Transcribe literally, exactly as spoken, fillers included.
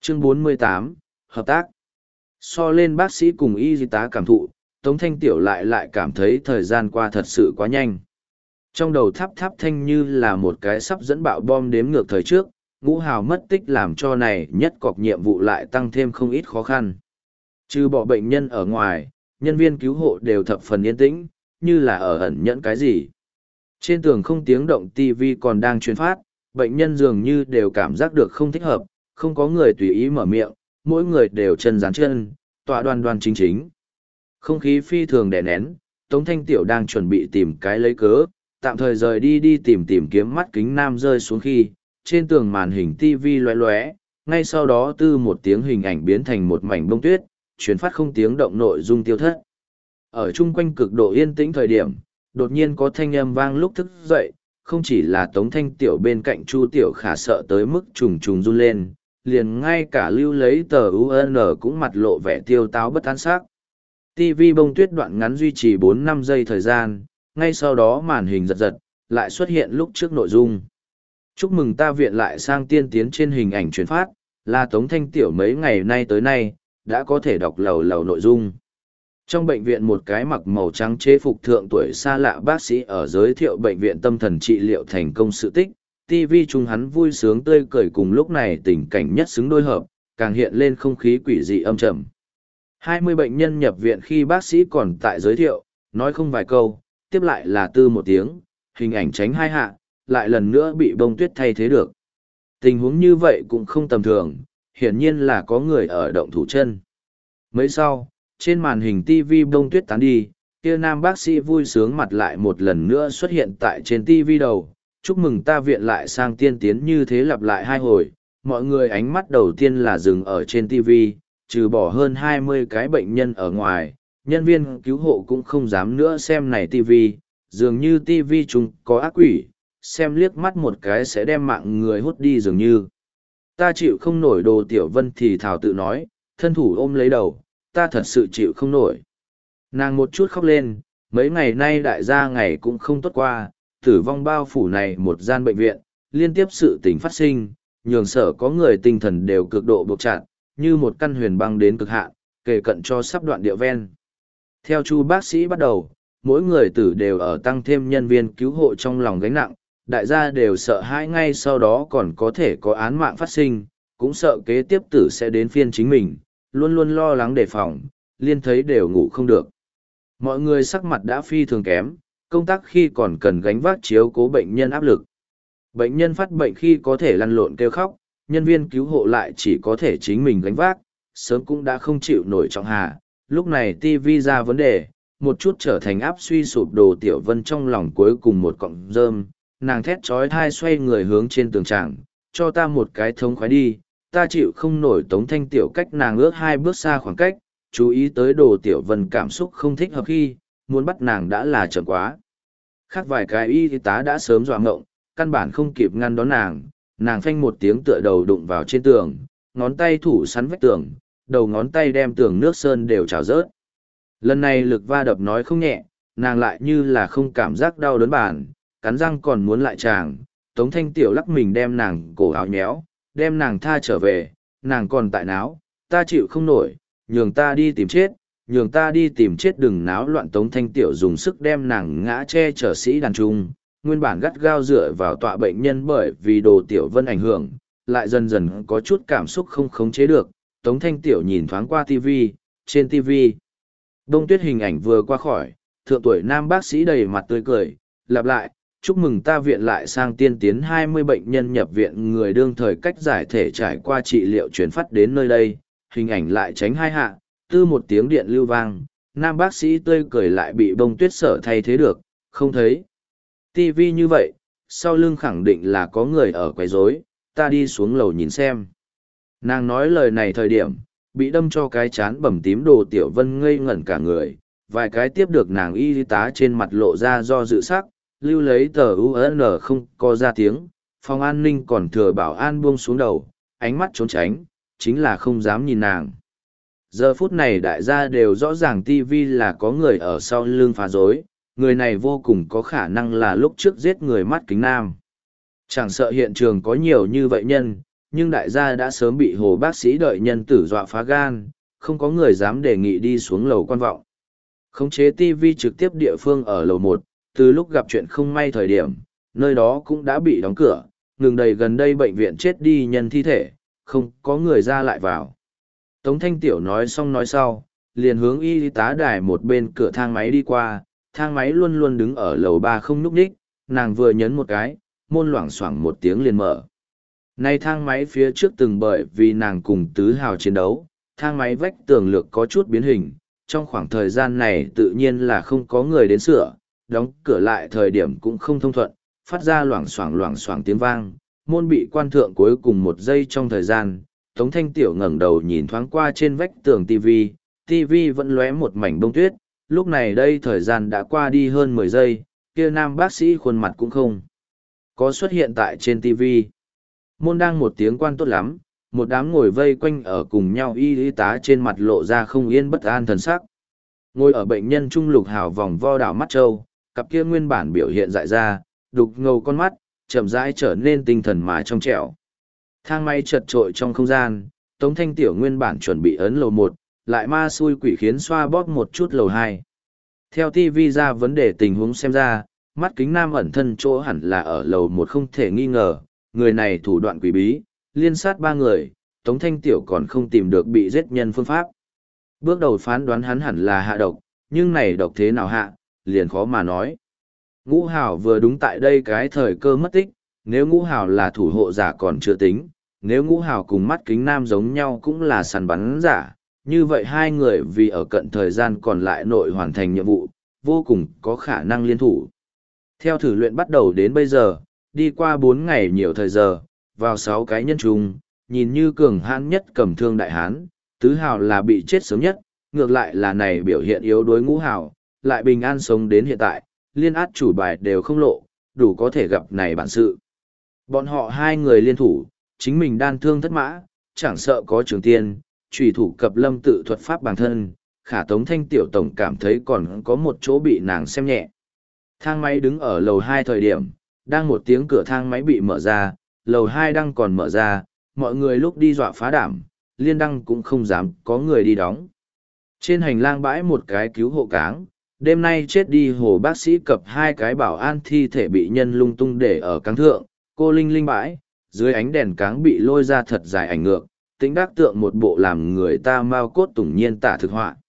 Chương bốn mươi tám, Hợp tác. So lên bác sĩ cùng y tá cảm thụ, Tống Thanh Tiểu lại lại cảm thấy thời gian qua thật sự quá nhanh. Trong đầu tháp tháp thanh như là một cái sắp dẫn bạo bom đếm ngược thời trước, Ngũ Hào mất tích làm cho này nhất cọc nhiệm vụ lại tăng thêm không ít khó khăn. Trừ bỏ bệnh nhân ở ngoài, nhân viên cứu hộ đều thập phần yên tĩnh, như là ở ẩn nhẫn cái gì. Trên tường không tiếng động ti vi còn đang truyền phát, bệnh nhân dường như đều cảm giác được không thích hợp, không có người tùy ý mở miệng, mỗi người đều chân dán chân, tọa đoan đoan chính chính. Không khí phi thường đè nén, Tống Thanh Tiểu đang chuẩn bị tìm cái lấy cớ, tạm thời rời đi đi tìm tìm kiếm mắt kính nam rơi xuống khi, trên tường màn hình ti vi loé loé, ngay sau đó tư một tiếng hình ảnh biến thành một mảnh bông tuyết, truyền phát không tiếng động nội dung tiêu thất. Ở chung quanh cực độ yên tĩnh thời điểm, đột nhiên có thanh âm vang lúc thức dậy, không chỉ là Tống Thanh Tiểu bên cạnh Chu Tiểu Khả sợ tới mức trùng trùng run lên, liền ngay cả lưu lấy tờ u en cũng mặt lộ vẻ tiêu táo bất an sắc. ti vi bông tuyết đoạn ngắn duy trì bốn năm giây thời gian, ngay sau đó màn hình giật giật, lại xuất hiện lúc trước nội dung. Chúc mừng ta viện lại sang tiên tiến trên hình ảnh truyền phát, là Tống Thanh Tiểu mấy ngày nay tới nay, đã có thể đọc lầu lầu nội dung. Trong bệnh viện một cái mặc màu trắng chế phục thượng tuổi xa lạ bác sĩ ở giới thiệu bệnh viện tâm thần trị liệu thành công sự tích, ti vi chung hắn vui sướng tươi cười cùng lúc này tình cảnh nhất xứng đôi hợp, càng hiện lên không khí quỷ dị âm trầm. hai mươi bệnh nhân nhập viện khi bác sĩ còn tại giới thiệu, nói không vài câu, tiếp lại là tư một tiếng, hình ảnh tránh hai hạ, lại lần nữa bị bông tuyết thay thế được. Tình huống như vậy cũng không tầm thường, hiển nhiên là có người ở động thủ chân. Mấy sau, trên màn hình ti vi bông tuyết tán đi, kia nam bác sĩ vui sướng mặt lại một lần nữa xuất hiện tại trên ti vi đầu. Chúc mừng ta viện lại sang tiên tiến như thế lặp lại hai hồi, mọi người ánh mắt đầu tiên là dừng ở trên ti vi, trừ bỏ hơn hai mươi cái bệnh nhân ở ngoài, nhân viên cứu hộ cũng không dám nữa xem này ti vi, dường như ti vi chúng có ác quỷ, xem liếc mắt một cái sẽ đem mạng người hút đi dường như. Ta chịu không nổi Đồ Tiểu Vân thì thảo tự nói, thân thủ ôm lấy đầu, ta thật sự chịu không nổi. Nàng một chút khóc lên, mấy ngày nay đại gia ngày cũng không tốt qua, tử vong bao phủ này một gian bệnh viện, liên tiếp sự tình phát sinh, nhường sở có người tinh thần đều cực độ buộc chặt, như một căn huyền băng đến cực hạn, kề cận cho sắp đoạn điệu ven. Theo chu bác sĩ bắt đầu, mỗi người tử đều ở tăng thêm nhân viên cứu hộ trong lòng gánh nặng, đại gia đều sợ hãi ngay sau đó còn có thể có án mạng phát sinh, cũng sợ kế tiếp tử sẽ đến phiên chính mình, luôn luôn lo lắng đề phòng, liên thấy đều ngủ không được. Mọi người sắc mặt đã phi thường kém, công tác khi còn cần gánh vác chiếu cố bệnh nhân áp lực. Bệnh nhân phát bệnh khi có thể lăn lộn kêu khóc, nhân viên cứu hộ lại chỉ có thể chính mình gánh vác, sớm cũng đã không chịu nổi trọng hà. Lúc này ti vi ra vấn đề, một chút trở thành áp suy sụp Đồ Tiểu Vân trong lòng cuối cùng một cọng rơm, nàng thét trói thai xoay người hướng trên tường tràng, cho ta một cái thống khoái đi, ta chịu không nổi. Tống Thanh Tiểu cách nàng ước hai bước xa khoảng cách, chú ý tới Đồ Tiểu Vân cảm xúc không thích hợp khi, muốn bắt nàng đã là chậm quá. Khác vài cái y tá đã sớm dọa ngộng, căn bản không kịp ngăn đón nàng, nàng phanh một tiếng tựa đầu đụng vào trên tường, ngón tay thủ sắn vách tường, đầu ngón tay đem tường nước sơn đều trào rớt. Lần này lực va đập nói không nhẹ, nàng lại như là không cảm giác đau đớn bản, cắn răng còn muốn lại chàng, Tống Thanh Tiểu lắc mình đem nàng cổ áo nhéo, đem nàng tha trở về, nàng còn tại náo, ta chịu không nổi, nhường ta đi tìm chết, nhường ta đi tìm chết đừng náo loạn. Tống Thanh Tiểu dùng sức đem nàng ngã che chở sĩ đàn trung, nguyên bản gắt gao dựa vào tọa bệnh nhân bởi vì Đồ Tiểu Vân ảnh hưởng, lại dần dần có chút cảm xúc không khống chế được. Tống Thanh Tiểu nhìn thoáng qua tivi, trên tivi, đông tuyết hình ảnh vừa qua khỏi, thượng tuổi nam bác sĩ đầy mặt tươi cười, lặp lại, chúc mừng ta viện lại sang tiên tiến hai mươi bệnh nhân nhập viện người đương thời cách giải thể trải qua trị liệu chuyển phát đến nơi đây, hình ảnh lại tránh hai hạ, tư một tiếng điện lưu vang, nam bác sĩ tươi cười lại bị bông tuyết sở thay thế được, không thấy. Tivi như vậy, sau lưng khẳng định là có người ở quấy rối, ta đi xuống lầu nhìn xem. Nàng nói lời này thời điểm, bị đâm cho cái chán bầm tím Đồ Tiểu Vân ngây ngẩn cả người, vài cái tiếp được nàng y tá trên mặt lộ ra do dự sắc, lưu lấy tờ u en không có ra tiếng, phòng an ninh còn thừa bảo an buông xuống đầu, ánh mắt trốn tránh, chính là không dám nhìn nàng. Giờ phút này đại gia đều rõ ràng tivi là có người ở sau lưng phá rối, người này vô cùng có khả năng là lúc trước giết người mắt kính nam. Chẳng sợ hiện trường có nhiều như vậy nhân, nhưng đại gia đã sớm bị hồ bác sĩ đợi nhân tử dọa phá gan, không có người dám đề nghị đi xuống lầu quan vọng. Khống chế ti vi trực tiếp địa phương ở lầu một, từ lúc gặp chuyện không may thời điểm, nơi đó cũng đã bị đóng cửa, ngừng đầy gần đây bệnh viện chết đi nhân thi thể, không có người ra lại vào. Tống Thanh Tiểu nói xong nói sau, liền hướng y tá đài một bên cửa thang máy đi qua, thang máy luôn luôn đứng ở lầu ba không nhúc nhích, nàng vừa nhấn một cái, môn loảng xoảng một tiếng liền mở. Nay thang máy phía trước từng bởi vì nàng cùng tứ hào chiến đấu, thang máy vách tường lược có chút biến hình, trong khoảng thời gian này tự nhiên là không có người đến sửa, đóng cửa lại thời điểm cũng không thông thuận, phát ra loảng xoảng loảng xoảng tiếng vang, môn bị quan thượng cuối cùng một giây trong thời gian, Tống Thanh Tiểu ngẩng đầu nhìn thoáng qua trên vách tường tivi, tivi vẫn lóe một mảnh bông tuyết, lúc này đây thời gian đã qua đi hơn mười giây, kia nam bác sĩ khuôn mặt cũng không có xuất hiện tại trên tivi. Môn đang một tiếng quan tốt lắm, một đám ngồi vây quanh ở cùng nhau y y tá trên mặt lộ ra không yên bất an thần sắc. Ngồi ở bệnh nhân trung lục hào vòng vo đảo mắt trâu, cặp kia nguyên bản biểu hiện dại ra, đục ngầu con mắt, chậm rãi trở nên tinh thần mà trong trẻo. Thang máy chật trội trong không gian, Tống Thanh Tiểu nguyên bản chuẩn bị ấn lầu một, lại ma xui quỷ khiến xoa bóp một chút lầu hai. Theo ti vi ra vấn đề tình huống xem ra, mắt kính nam ẩn thân chỗ hẳn là ở lầu một không thể nghi ngờ, người này thủ đoạn quỷ bí, liên sát ba người, Tống Thanh Tiểu còn không tìm được bị giết nhân phương pháp. Bước đầu phán đoán hắn hẳn là hạ độc, nhưng này độc thế nào hạ, liền khó mà nói. Ngũ Hào vừa đúng tại đây cái thời cơ mất tích, nếu Ngũ Hào là thủ hộ giả còn chưa tính, nếu Ngũ Hào cùng mắt kính nam giống nhau cũng là săn bắn giả, như vậy hai người vì ở cận thời gian còn lại nội hoàn thành nhiệm vụ, vô cùng có khả năng liên thủ. Theo thử luyện bắt đầu đến bây giờ, đi qua bốn ngày nhiều thời giờ, vào sáu cái nhân trùng, nhìn như cường hãn nhất cầm thương đại hán, tứ hào là bị chết sớm nhất, ngược lại là này biểu hiện yếu đuối Ngũ Hào, lại bình an sống đến hiện tại, liên át chủ bài đều không lộ, đủ có thể gặp này bản sự. Bọn họ hai người liên thủ, chính mình đan thương thất mã, chẳng sợ có trường tiên, trùy thủ cập lâm tự thuật pháp bản thân, khả Tống Thanh Tiểu tổng cảm thấy còn có một chỗ bị nàng xem nhẹ. Thang máy đứng ở lầu hai thời điểm, đang một tiếng cửa thang máy bị mở ra, lầu hai đang còn mở ra, mọi người lúc đi dọa phá đảm, liên đăng cũng không dám có người đi đóng. Trên hành lang bãi một cái cứu hộ cáng, đêm nay chết đi hồ bác sĩ cập hai cái bảo an thi thể bị nhân lung tung để ở cáng thượng, cô linh linh bãi, dưới ánh đèn cáng bị lôi ra thật dài ảnh ngược, tính đắc tượng một bộ làm người ta mau cốt tủng nhiên tả thực họa.